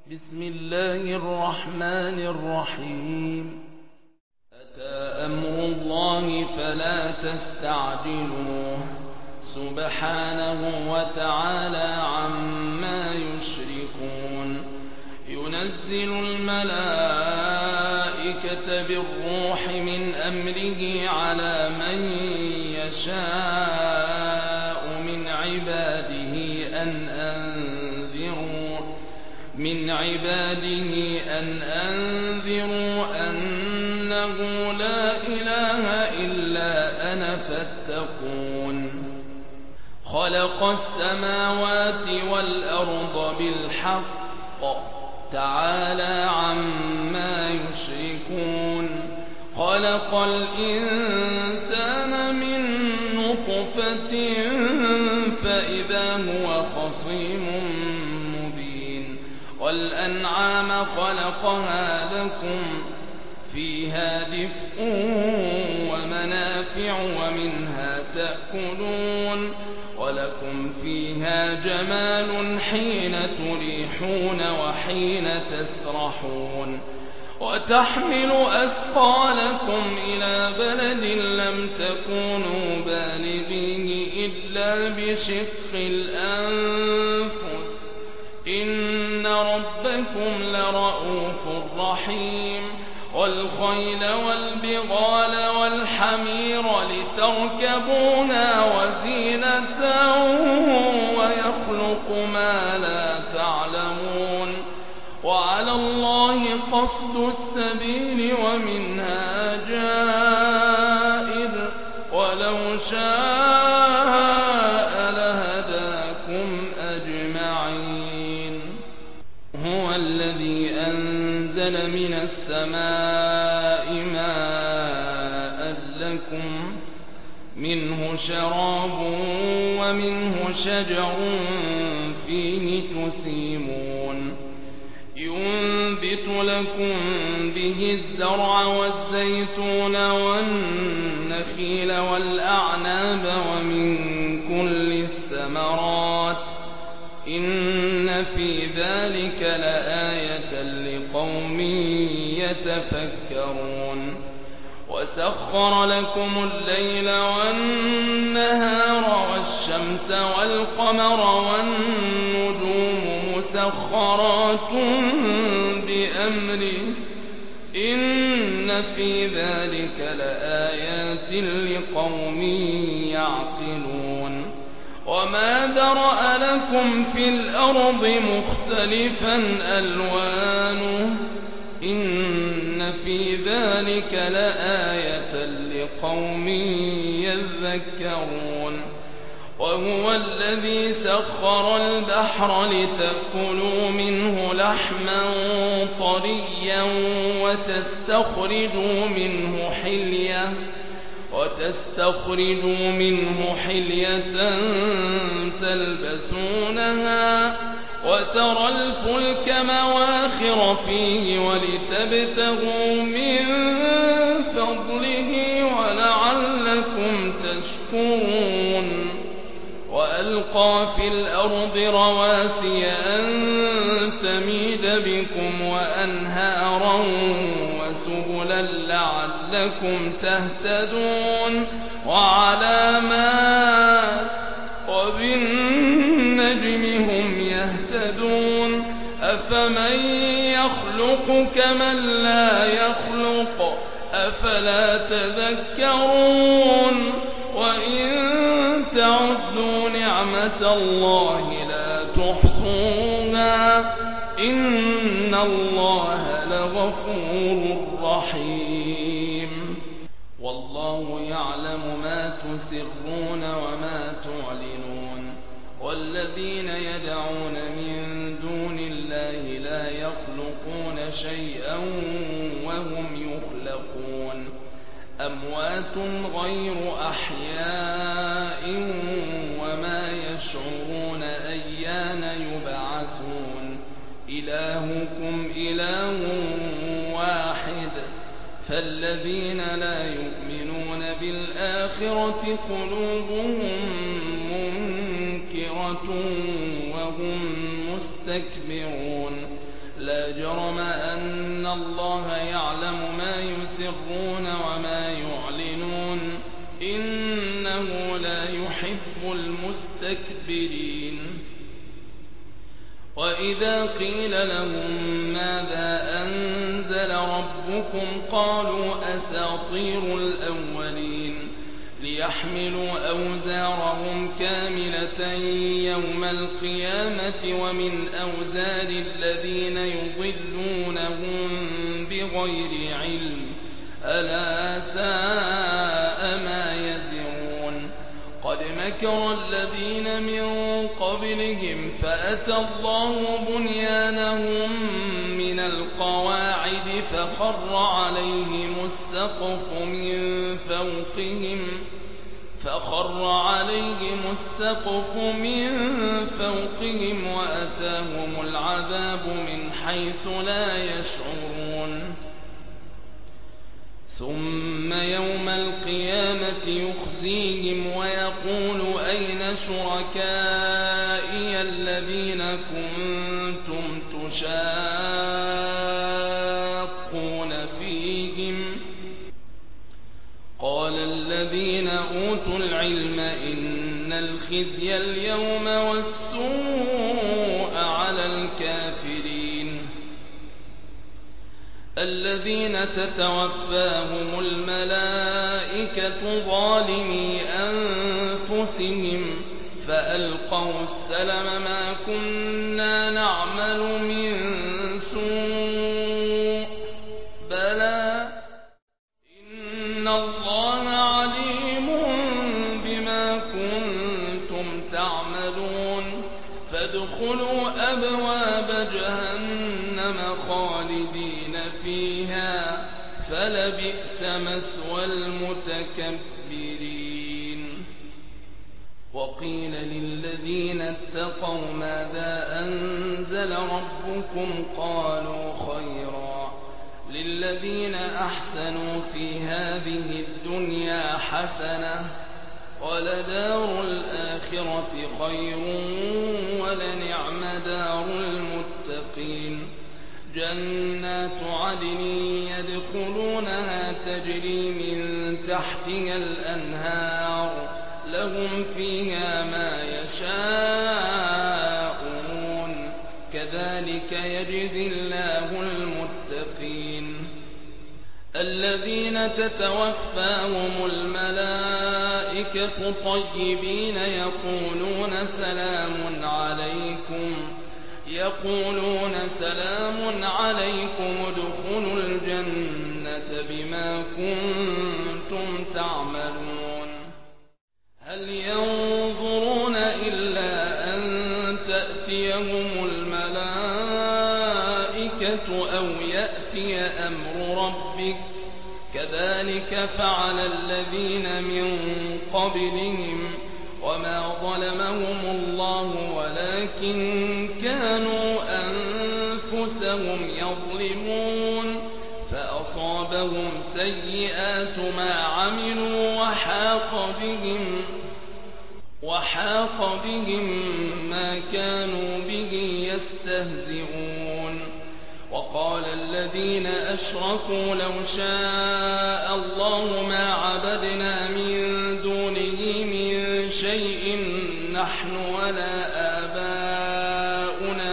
بسم الله الرحمن الرحيم. أتى أمر الله فلا تستعجلوه سبحانه وتعالى عما يشركون. ينزل الملائكة بالروح من أمره على من يشاء من عباده أن أنذروا أنه لا إله إلا أنا فاتقون. خلق السماوات والأرض بالحق تعالى عما يشركون. خلق الإنسان من نطفة فإذا هو خصيم مبين. والأنعام خلقها لكم فيها دفء ومنافع ومنها تأكلون ولكم فيها جمال حين تريحون وحين تسرحون. وتحمل أثقالكم إلى بلد لم تكونوا بالغيه إلا بشق الأنفس إن ربكم لرؤوف رحيم. والخيل والبغال والحمير لتركبونا وزينة ويخلق ما لا تعلمون. وعلى الله قصد السبيل ومنها جائر ولو شاء لهداكم أجمعين. هو الذي أنزل من السماء ماء لكم منه شراب ومنه شجر فيه تسيمون. ينبت لكم به الزرع والزيتون والنخيل والأعناب ومن كل الثمرات إن في ذلك لآية لقوم يتفكرون. وسخر لكم الليل والنهار والشمس والقمر والنجوم مسخرات بأمره إن في ذلك لآيات لقوم يعقلون. وما ذرأ لكم في الأرض مختلفا ألوانه إن في ذلك لآية لقوم يذكرون. وهو الذي سخر البحر لتأكلوا منه لحما طريا وتستخرجوا منه حلية تلبسونها وترى الفلك مواخر فيه ولتبتغوا من فضله ولعلكم تشكرون. وألقى في الأرض رواسي أن تميد بكم وأنهارا وسبلا لعلكم تهتدون. وعلامات وبالنجم هم يهتدون. أفمن يخلق كمن لا يخلق أفلا تذكرون. وإن تعدوا نعمة الله لا تحصوها إن الله لغفور رحيم. والله يعلم ما تسرون وما تعلنون. والذين يدعون من دون الله لا يخلقون شيئا وهم يخلقون. أموات غير أحياء وما يشعرون أيان يبعثون. إلهكم إله واحد فالذين لا يؤمنون بالآخرة قلوبهم منكرة وهم مستكبرون. لا جرم أن الله يعلم ما يسرون وما يعلنون إنه لا يحب المستكبرين. وإذا قيل لهم ماذا أنزل ربكم قالوا أساطير الأولين ليحملوا أوزارهم كاملة يوم القيامة ومن أوزار الذين يضلونهم بغير علم ألا ساء ما يزرون. قد مكر الذين من قبلهم فأتى الله بنيانهم من القواعد فخر عليهم السقف من فوقهم وأتاهم العذاب من حيث لا يشعرون. ثم يوم القيامة يخزيهم ويقول أين شركائي الذين كنتم تشاقون فيهم قال الذين أوتوا العلم إن الخزي اليوم والسوء على الكافرين الذين تتوفاهم الملائكة ظالمي أنفسهم فألقوا السلم ما كنا نعمل من سوء بلى إن الله عليم بما كنتم تعملون فادخلوا أبواب جهنم خالدين فيها فلبئس مثوى المتكبرين. وقيل للذين اتقوا ماذا أنزل ربكم قالوا خيرا للذين أحسنوا في هذه الدنيا حسنة ولدار الآخرة خير ولنعم دار المتقين. جنات عدن يدخلونها تجري من تحتها الأنهار لهم فيها ما يشاءون كذلك يجزي الله المتقين. الذين تتوفاهم الملائكة طيبين يقولون سلام عليكم ادخلوا الجنة بما كنتم تعملون. هل ينظرون إلا أن تأتيهم الملائكة أو يأتي أمر ربك كذلك فعل الذين من قبلهم وما ظلمهم الله ولكن كانوا أنفسهم يظلمون فأصابهم سيئات ما عملوا وحاق بهم ما كانوا به يستهزئون. وقال الذين أشركوا لو شاء الله ما عبدنا من دونه من شيء نحن ولا آباؤنا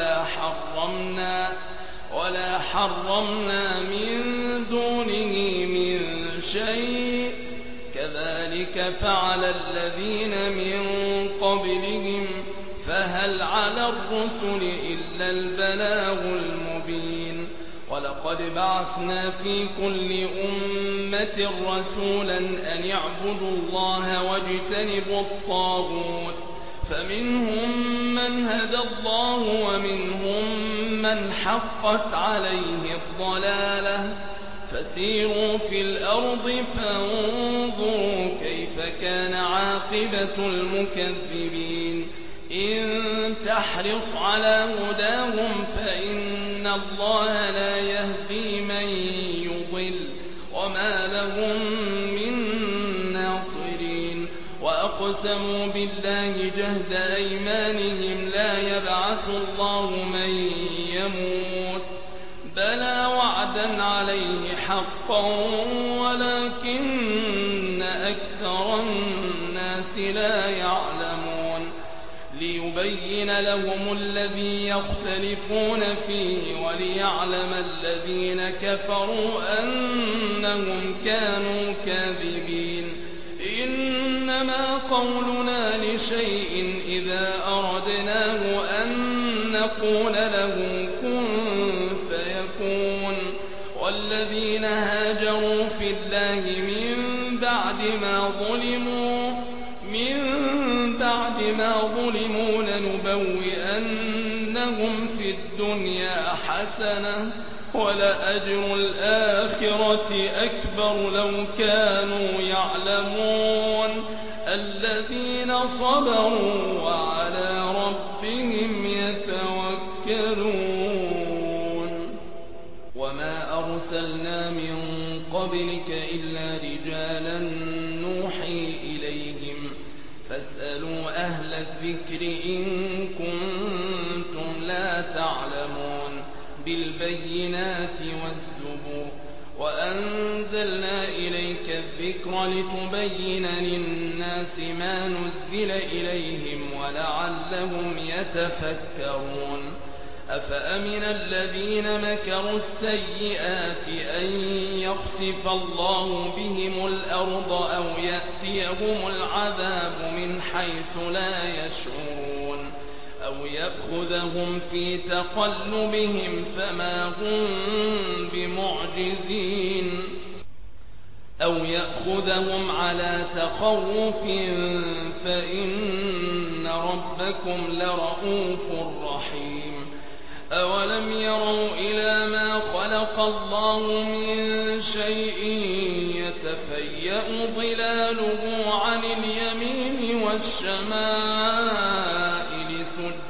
ولا حرمنا من دونه من شيء كذلك فعل الذين من قبلهم فهل على الرسل إلا البلاغ المبين. ولقد بعثنا في كل أمة رسولا أن يعبدوا الله واجتنبوا الطاغوت فمنهم من هدى الله ومنهم من حقت عليه الضلالة فسيروا في الأرض فانظروا كيف كان عاقبة المكذبين. إن تحرص على هداهم فإن الله لا يهدي من يضل وما لهم من ناصرين. وأقسموا بالله جهد أيمانهم لا يبعث الله من يموت بيوت بلى وعدا عليه حقا ولكن أكثر الناس لا يعلمون ليبين لهم الذي يختلفون فيه وليعلم الذين كفروا أنهم كانوا كاذبين إنما قولنا لشيء إذا أردناه أن نقول له كن فيكون والذين هاجروا في الله من بعد ما ظلموا لنبوئنهم في الدنيا حسنة ولأجر الآخرة أكبر لو كانوا يعلمون الذين صبروا وعلى ربهم يتوكلون وما أرسلنا من قبلك إلا رجالا نوحي إليهم فاسألوا أهل الذكر إن كنتم لا تعلمون بالبينات والزبور وأنزلنا إليك الذكر لتبين للناس ما نزل إليهم ولعلهم يتفكرون أفأمن الذين مكروا السيئات أن يخسف الله بهم الأرض أو يأتيهم العذاب من حيث لا يشعرون أو يأخذهم في تقلبهم فما هم بمعجزين أو يأخذهم على تخوف فإن ربكم لرؤوف رحيم أولم يروا إلى ما خلق الله من شيء يتفيأ ظلاله عن اليمين والشمائل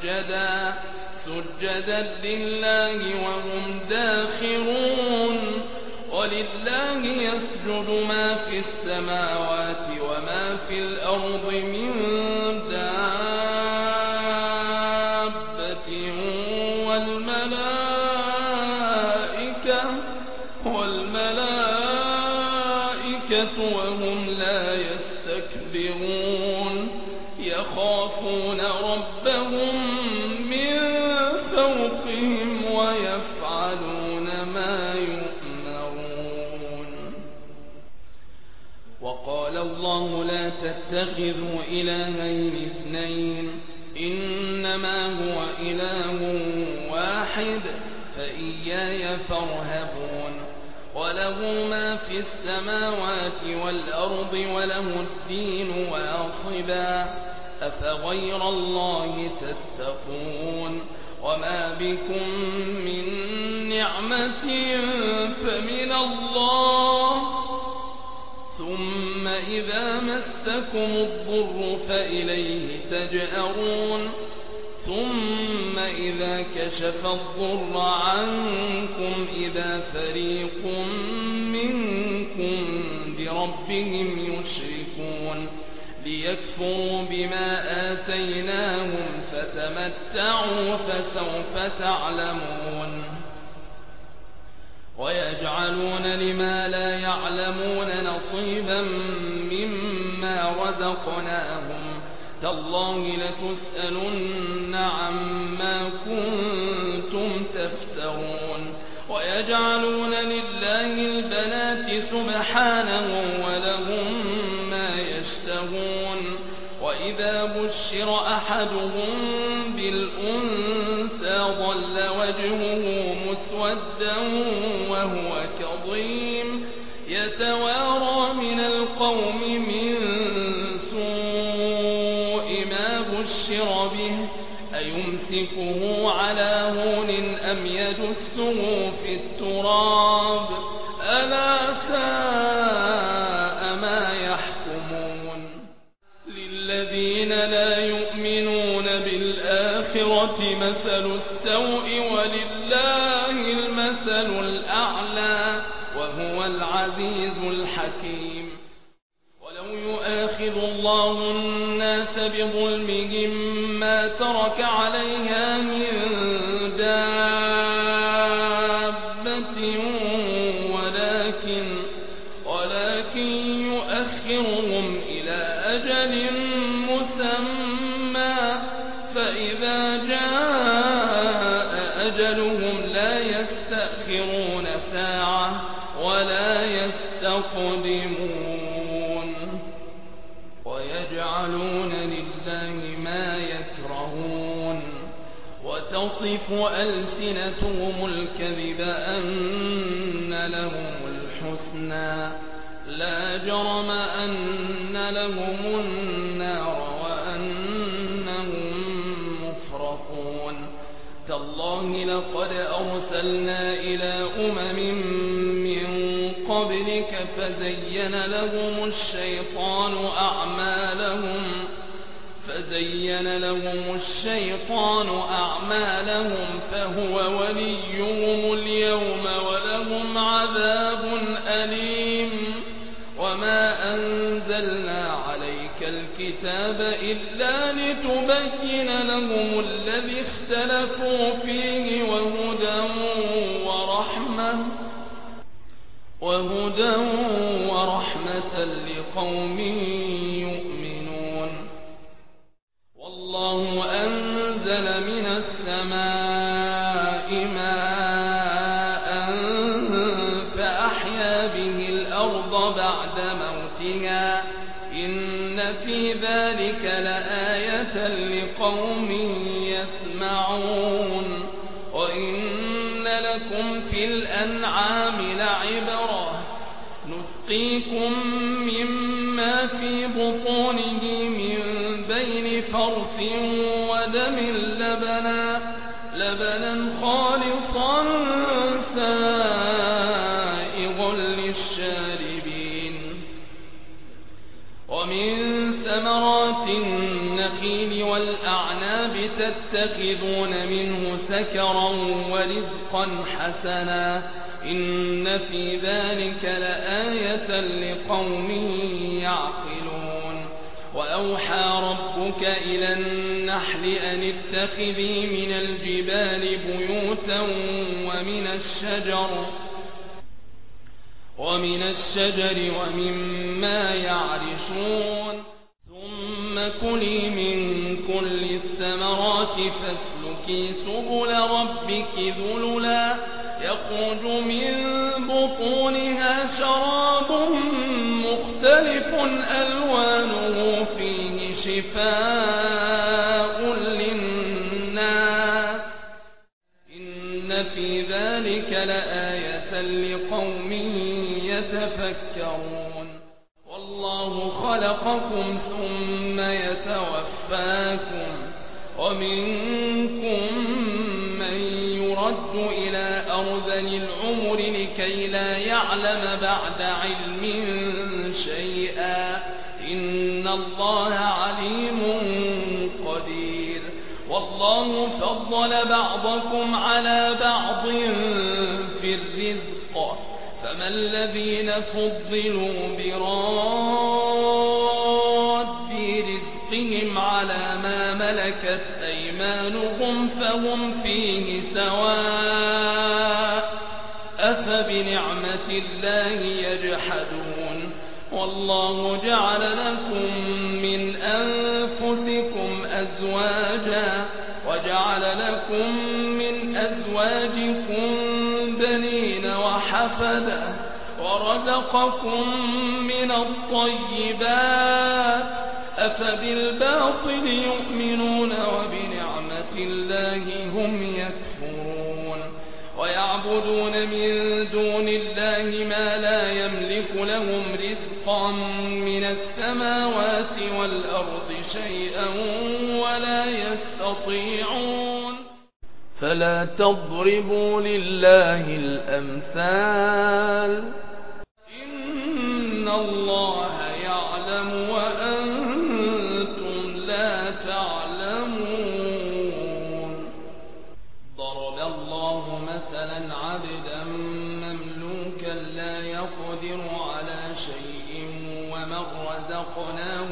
سجدا لله وهم داخرون ولله يسجد ما في السماوات وما في الأرض من دابة والملائكة وهم لا يستكبرون يخافون ربهم من فوقهم ويفعلون ما يؤمرون وقال الله لا تتخذوا إلهين اثنين إنما هو إله واحد فإياي فارهبون وله ما في السماوات والأرض وله الدين واصبا أفغير الله تتقون وما بكم من نعمة فمن الله ثم إذا مسكم الضر فإليه تجأرون ثم إذا كشف الضر عنكم إذا فريق منكم بربهم يشركون ليكفروا بما آتيناهم فتمتعوا فسوف تعلمون ويجعلون لما لا يعلمون نصيبا مما رزقناهم تالله لتسألن عما كنتم تفترون ويجعلون لله البنات سبحانه ولهم ما يشتهون وإذا بشر أحدهم بالأنثى ظل وجهه مسودا وهو كظيم يتوارى من القوم من سوء ما بشر به أيمسكه على هون أم يدسه في التراب ألا ساء ما يحكمون للذين لا يؤمنون بالآخرة مثل السوء ولله المثل الأعلى وهو العزيز الحكيم ولو يؤاخذ الله الناس بظلمهم ما ترك عليها من دابة أجلهم لا يستأخرون ساعة ولا يستقدمون ويجعلون لله ما يكرهون وتصف ألسنتهم الكذب أن لهم الحسنى لا جرم أن لهم النار وأنهم مفرطون تالله لقد أرسلنا إلى من قبلك فزين لهم الشيطان أعمالهم فهو وليهم اليوم ولهم عذاب أليم وما أنزلنا عليك الكتاب إلا لتبين لهم الذي اختلفوا فيه وهدى ورحمة لقوم يؤمنون والله أنزل من السماء ماء فأحيا به الأرض بعد موتها إن في ذلك لآية لقوم يسمعون وإن لكم في الأنعام لعبرة نسقيكم مما في بطونه من بين فرث ودم لبنا خالصا سائغ للشاربين ومن ثمرات النخيل والأعناب تتخذون منه سكرا ورزقا حسنا إن في ذلك لآية لقوم يعقلون وأوحى ربك إلى النحل أن اتخذي من الجبال بيوتا ومن الشجر ومما يعرشون ثم كلي من كل الثمرات فاسلكي سبل ربك ذللا يخرج من بطونها شراب مختلف ألوانه فيه شفاء للناس إن في ذلك لآية لقوم يتفكرون والله خلقكم ثم يتوفاكم ومنكم من يرد إلى أرذل العمر لكي لا يعلم بعد علم شيئا إن الله عليم قدير والله فضل بعضكم على بعض في الرزق فما الذين فضلوا براد رزقهم على ما ملكت أيمانهم فهم فيه سواء أفبنعمة الله يجحدون والله جعل لكم من أنفسكم أزواجا وجعل لكم من أزواجكم بنين وحفدة ورزقكم من الطيبات أفبالباطل يؤمنون وبنعمة الله هم يكفرون ويعبدون من دون الله ما لا يملك لهم رزقا من السماوات والأرض شيئا ولا يستطيعون فلا تضربوا لله الأمثال إن الله يعلم وأنتم لا تعلمون ضرب الله مثلا عبدا مملوكا لا يقدر على شيء ومن رزقناه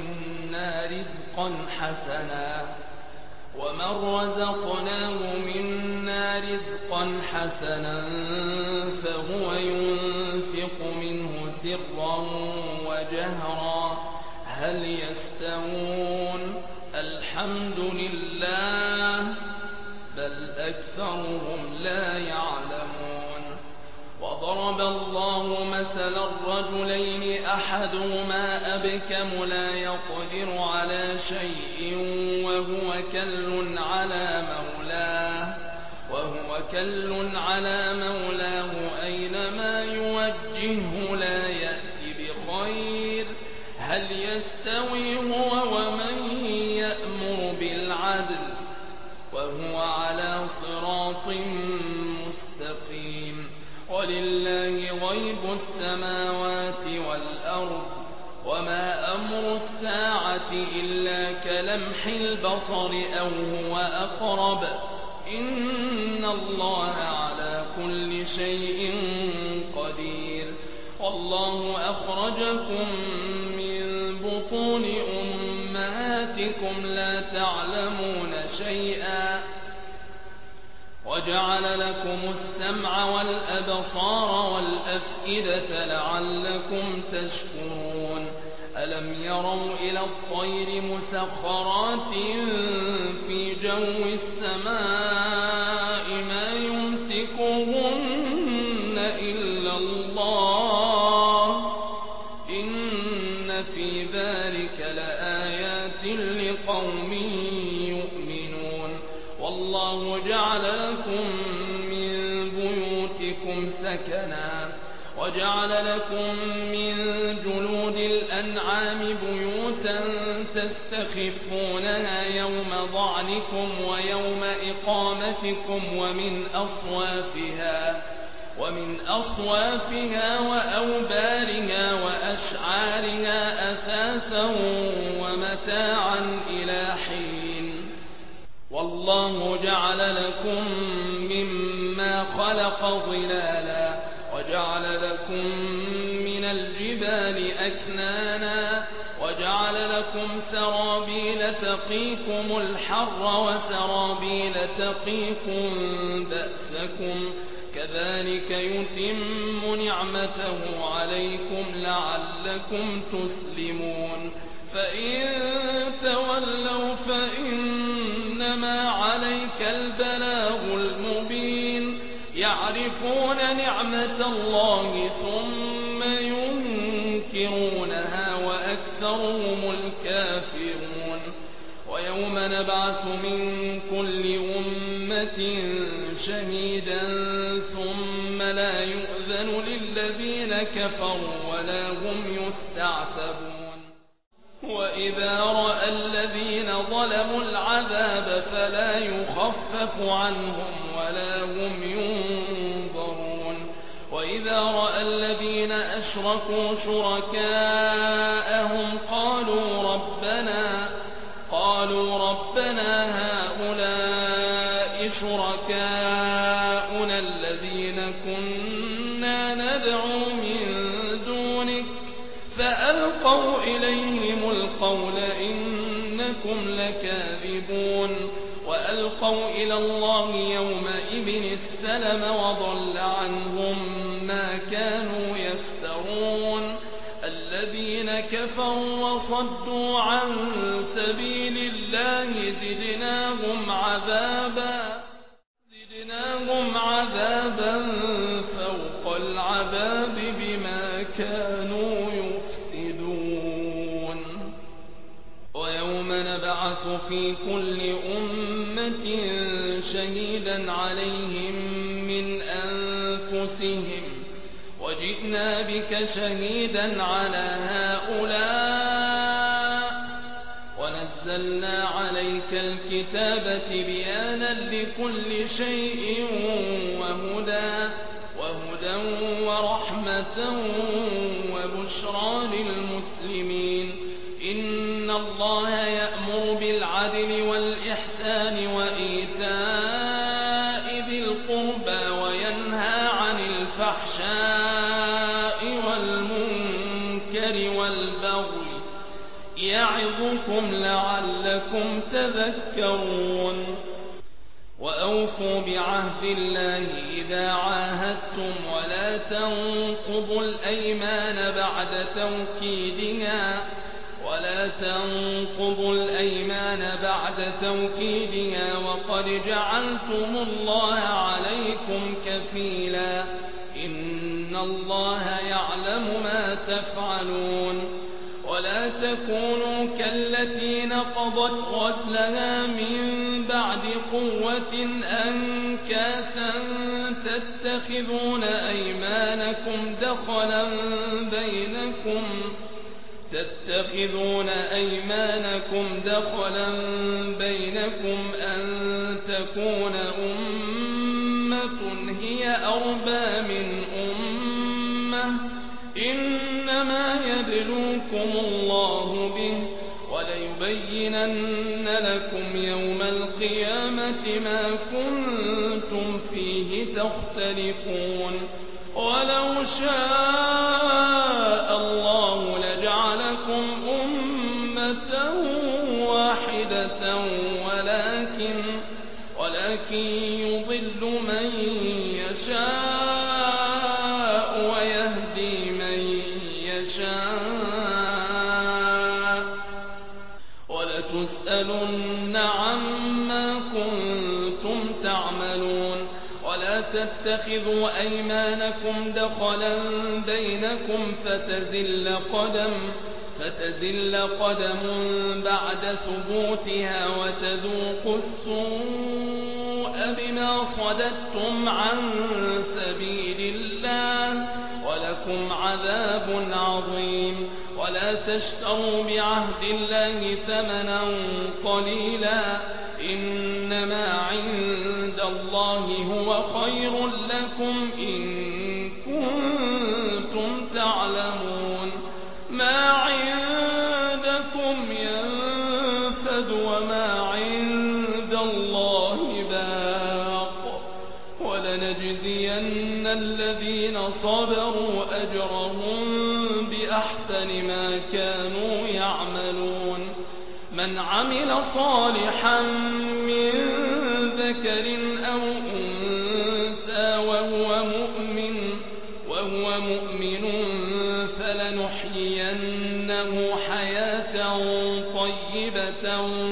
منا رزقا حسنا فهو ينفق منه سرا وجهرا هل يستوون الحمد لله بل أكثرهم وهم لا يعلمون. وضرب الله مثلا الرجلين أحدهما أبكم لا يقدر على شيء وهو كل على مولاه أينما يوجهه لا يأتي بخير. هل يستوي هو ومن يأمر بالعدل وهو على صراط مستقيم. ولله غيب السماوات والأرض وما أمر الساعة إلا كلمح البصر أو هو أقرب إن الله على كل شيء قدير. والله أخرجكم من بطون أمهاتكم لا تعلمون شيئا وجعل لكم السمع والأبصار والأفئدة لعلكم تشكرون. ألم يروا إلى الطير مسخرات في جو السماء ما يمسكهن إلا الله إن في ذلك لآيات لقوم يؤمنون. والله جعل لكم من بيوتكم سكنا وجعل لكم من جلود الأنعام بيوتا تستخفونها يوم ضعنكم ويوم إقامتكم ومن أصوافها وأوبارها وأشعارها أثاثا ومتاعا إلى حين. والله جعل لكم مما خلق ظلالا وجعل لكم من الجبال أكنانا وجعل لكم سرابيل تقيكم الحر وسرابيل تقيكم بأسكم كذلك يتم نعمته عليكم لعلكم تسلمون. فإن تولوا فإنما عليك البلاغ المبين. يعرفون نعمة الله ثم ينكرونها وأكثرهم الكافرون. ويوم نبعث من كل أمة شهيدا ثم لا يؤذن للذين كفروا ولا هم يستعتبون. وإذا رأى الذين ظلموا العذاب فلا يخفف عنهم ولا هم ينظرون. وإذا رأى الذين أشركوا شركاءهم قالوا ربنا هؤلاء شركاؤنا الذين كنا ندعو من دونك فألقوا إليهم القول إنكم لكاذبون. وألقوا إلى الله يومئذ السلم وضل عنهم ما كانوا يفترون. الذين كفروا وصدوا عن سبيل الله زدناهم عذابا فوق العذاب بما كانوا يفسدون. ويوم نبعث في كل أمة شهيدا عليهم من أنفسهم وجئنا بك شهيدا على هؤلاء ونزلنا عليك الكتاب تبيانا لكل شيء وهدى ورحمة وبشرى للمسلمين. إن الله يأمر بالعدل والإحسان وإيتاء ذي القربى وينهى عن الفحشاء والمنكر والبغي يعظكم لعلكم تذكرون. وأوفوا بعهد الله إذا عاهدتم ولا تنقضوا الأيمان بعد توكيدها ولا ولا تنقضوا الأيمان بعد توكيدها وقد جعلتم الله عليكم كفيلا إن الله يعلم ما تفعلون ولا تكونوا كالتي نقضت غزلها من بعد قوة أنكاثا تتخذون أيمانكم دخلا بينكم أن تكون أمة هي أربى من أمة إنما يبلوكم الله به وليبينن لكم يوم القيامة ما كنتم فيه تختلفون ولو شاء الله لجعلكم أمة واحدة ولكن يضل من يشاء ويهدي من يشاء ولتسألن عما كنتم تعملون ولا تتخذوا أيمانكم دخلا بينكم فتزل قدم بعد ثبوتها وتذوقوا السوء بما صددتم عن سبيل الله ولكم عذاب عظيم ولا تشتروا بعهد الله ثمنا قليلا إنما عند الله هو خير لكم إن كنتم تعلمون ما عندكم ينفد وما عند الله باق ولنجزين الذين صبروا أجرهم بأحسن ما كانوا يعملون من عمل صالحا من ذكر أو أنثى وهو مؤمن فلنحيينه حياة طيبة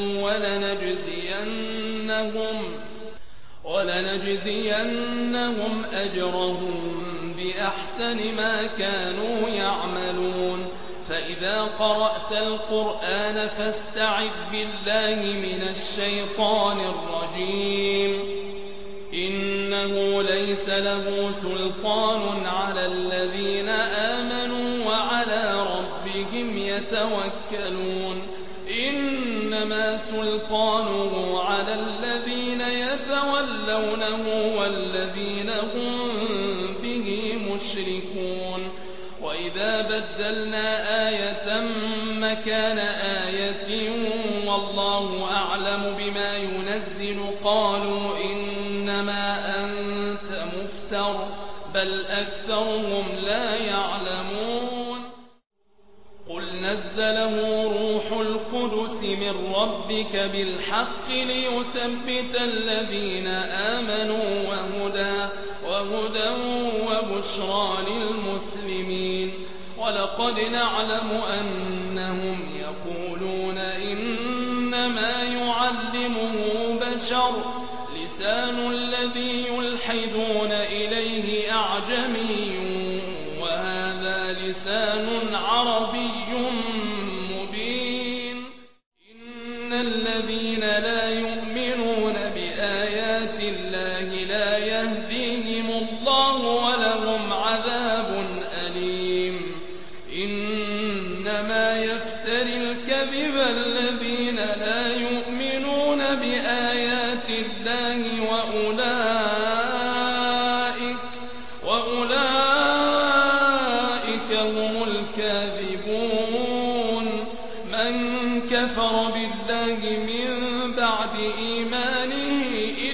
ولنجزينهم أجرهم بأحسن ما كانوا يعملون فإذا قرأت القرآن فاستعذ بالله من الشيطان الرجيم إنه ليس له سلطان على الذين آمنوا وعلى ربهم يتوكلون إنما سلطانه على الذين يتولونه والذين هم به مشركون وإذا بدلنا آية مكان آية والله أعلم بما ينزل قالوا إنما أنت مفتر بل أكثرهم لا يعلمون قل نزله روح القدس من ربك بالحق ليثبت الذين آمنوا وهدى وبشرى للمسلمين ولقد نعلم أنهم يقولون إنما يعلمه بشر لسان الذي يلحدون إليه أعجمي وهذا لسان عربي مبين إن الذين لا يؤمنون بآيات الله لا يهديهم الله ولهم عذاب أليم إنما يفتري الكذب الذين لا يؤمنون بآيات الله وأولئك هم الكاذبون من كفر بالله من بعد إيمانه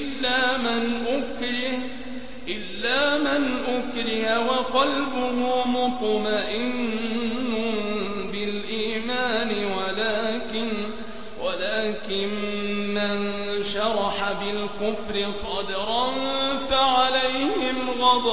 إلا من أكره وقلبه مطمئن بالإيمان ولكن من شرح بالكفر صدرا فعليهم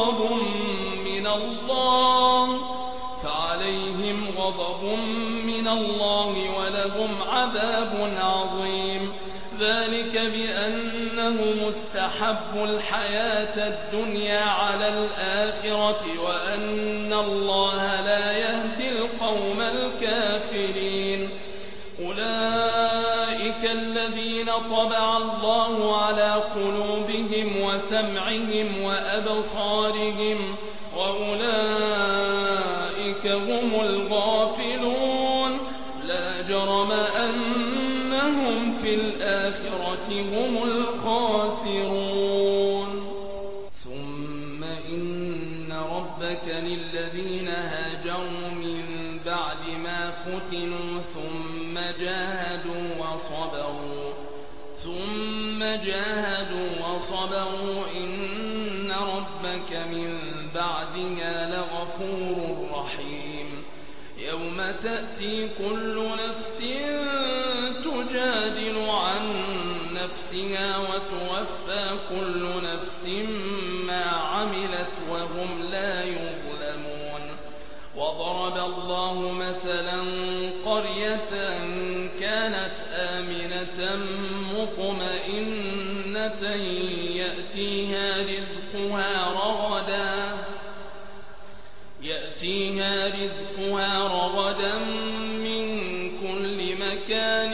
غضب من الله ولهم عذاب عظيم. ذلك بأنه مستحب الحياة الدنيا على الآخرة وأن الله لا يهدي القوم الكافرين. أولئك الذين طبع الله على قلوبهم وسمعهم وأبصارهم وأولئك هم الغافلون. لا جرم أنهم في الآخرة هم الخاسرون. ثم إن ربك للذين هاجروا من بعد ما فتنوا ثم جاهدوا وصبروا إن ربك من بعدها لغفور رحيم. يوم تأتي كل نفس تجادل عن نفسها وتوفى كل نفس ما عملت وهم لا يظلمون. وضرب الله مثلا قرية كانت آمنة مطمئنة يأتيها رزقها رغدا من كل مكان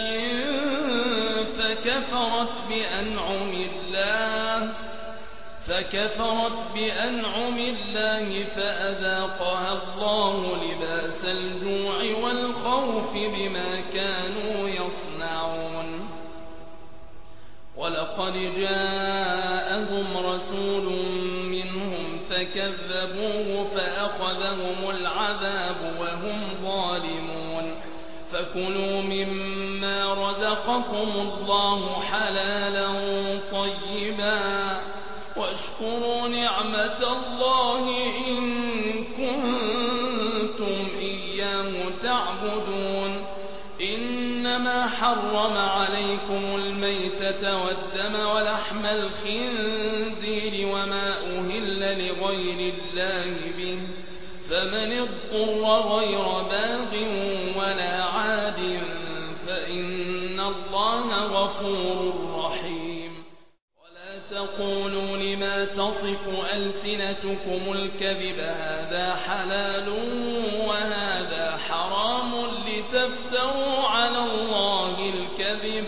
فكفرت بأنعم الله فأذاقها الله لباس الجوع والخوف بما كانوا يصنعون. ولقد جاءهم رسول منهم فكذبوه فأخذهم العذاب وهم ظالمون. فكلوا مما رزقكم الله حلالا طيبا واشكروا نعمة الله إن كنتم إياه تعبدون. إنما حرم عليكم الميتة والدم ولحم الخنزير وما أهل لغير الله به فمن اضطر غير باغ ولا عاد فإن الله غفور رحيم. ولا تقولوا لما تصف ألسنتكم الكذب هذا حلال وهذا حرام لتفتروا على الله الكذب.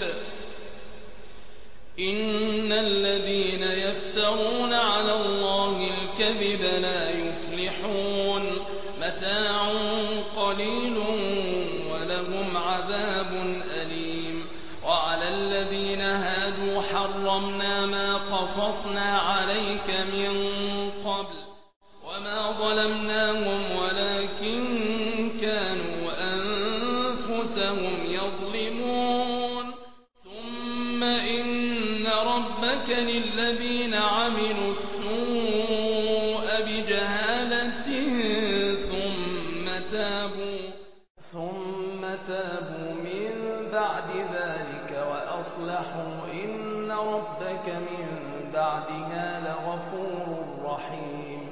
إن الذين يفترون على الله الكذب لا يفلحون. متاع قليل ولهم عذاب أليم. وعلى الذين هادوا حرمنا ما قصصنا عليك من قبل وما ظلمناهم ولكن كانوا أنفسهم يظلمون. ثم إن ربك للذين عملوا السوء بجهالة ثم تابوا من بعد ذلك وأصلحوا إن ربك من بعدها لغفور رحيم.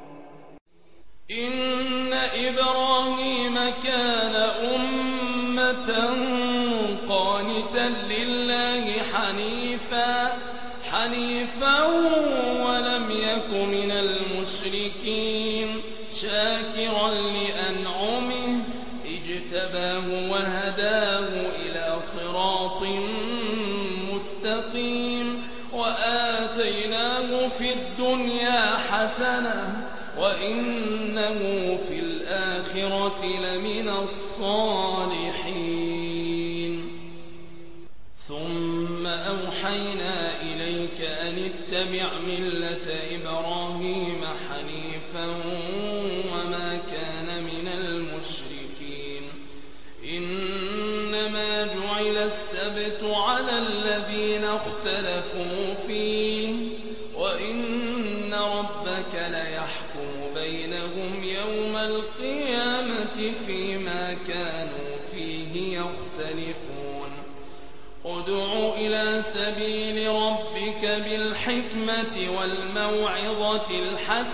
إن إبراهيم كان أمة قانتا لله حنيفا ولم يك من المشركين شاكرا لأنعمه اجتباه وهداه إلى صراط مستقيم. وآتيناه في الدنيا حسنة وإنه في الآخرة لمن الصالحين. ثم أوحينا إليك أن اتبع ملة إبراهيم حنيفا وما كان من المشركين. إنما جعل السبت على الذين اختلفوا فيه وإن ربك ليحكم بينهم يوم القيامة فيما كانوا فيه يختلفون. ادع إلى سبيل ربك بالحكمة والموعظة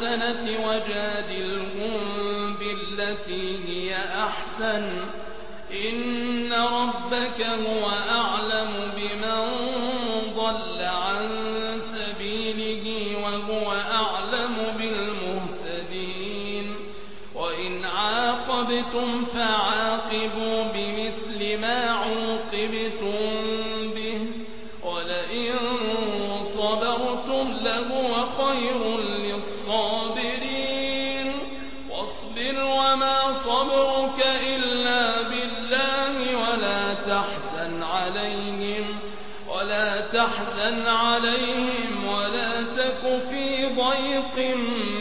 الحسنة وجادلهم بالتي هي أحسن إن ربك هو أعلم بمن ضل عن سبيله وهو أعلم بالمهتدين وإن عاقبتم فعاقبوا بمثل ما عوقبتم به ولئن صبرتم لهو خير للصابرين واصبر وما صبرك إلا بالله ولا تحزن عليهم ولا تك في ضيق